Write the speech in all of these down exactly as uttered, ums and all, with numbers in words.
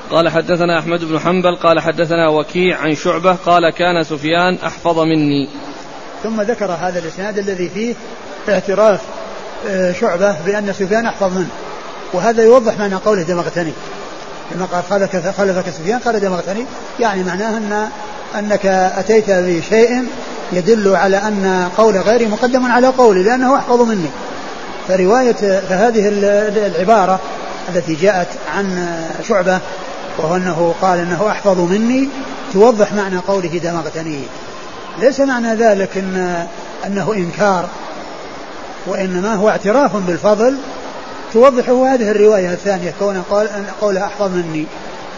قال حدثنا أحمد بن حنبل قال حدثنا وكيع عن شعبة قال كان سفيان أحفظ مني. ثم ذكر هذا الإسناد الذي فيه اعتراف شعبة بأن سفيان أحفظ منه، وهذا يوضح معنى قوله دمغتني لما قال خلفك, خلفك سفيان قال دمغتني، يعني معناه أن أنك أتيت بشيء يدل على أن قول غيري مقدم على قولي لأنه أحفظ مني. فرواية فهذه العبارة التي جاءت عن شعبة وهو أنه قال أنه أحفظ مني توضح معنى قوله دمغتني. ليس معنى ذلك إن أنه إنكار، وإنما هو اعتراف بالفضل توضحه هذه الرواية الثانية كون قال أن قولها أحفظ مني.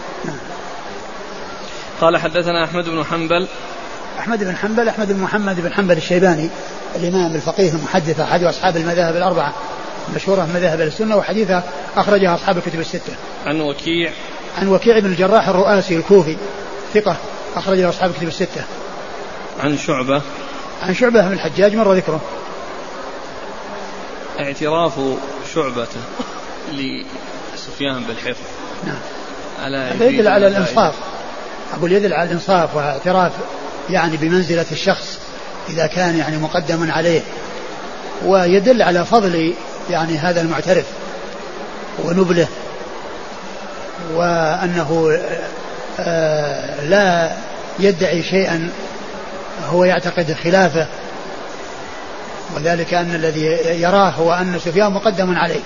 قال حدثنا أحمد بن حنبل أحمد بن حنبل أحمد بن محمد بن حنبل الشيباني الإمام الفقيه المحدث أحد أصحاب المذاهب الأربعة مشهورة في مذاهب السنة، وحديثه أخرجها أصحاب الكتب الستة. عن وكيع عن وكيع بن الجراح الرؤاسي الكوفي ثقة أخرجها أصحاب الكتب الستة. عن شعبة عن شعبة بن الحجاج مر ذكره. اعتراف شعبة لسفيان بالحفظ نعم على يدل على الإنصاف، أقول يدل على الإنصاف واعتراف يعني بمنزلة الشخص إذا كان يعني مقدم عليه، ويدل على فضل يعني هذا المعترف ونبله، وأنه لا يدعي شيئا هو يعتقد خلافه، وذلك أن الذي يراه هو أن سفيان مقدم عليه.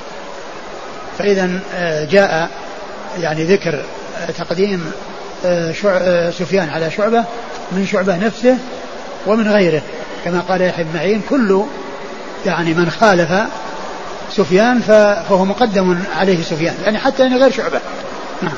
فإذا جاء يعني ذكر تقديم سفيان على شعبة من شعبة نفسه ومن غيره، كما قال يحيى بن معين كل يعني من خالف سفيان فهو مقدم عليه سفيان، يعني حتى يعني غير شعبة. نعم.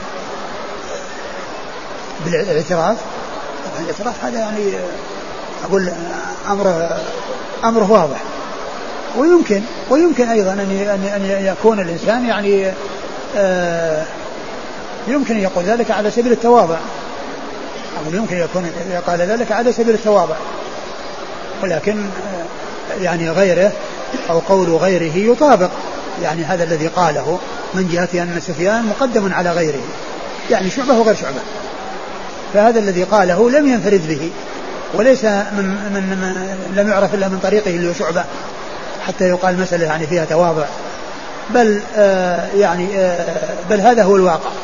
بالاعتراف الاعتراف هذا يعني أقول أمره أمره واضح، ويمكن ويمكن أيضا أن أن يكون الإنسان يعني آه يمكن أن يقول ذلك على سبيل التواضع، أو يمكن يكون يقال ذلك على سبيل التواضع، ولكن يعني غيره أو قول غيره يطابق يعني هذا الذي قاله من جهة أن سفيان مقدم على غيره، يعني شعبة وغير شعبة، فهذا الذي قاله لم ينفرد به وليس من, من, من لم يعرف إلا من طريقه اللي هو شعبة حتى يقال مسألة يعني فيها تواضع، بل آه يعني آه بل هذا هو الواقع،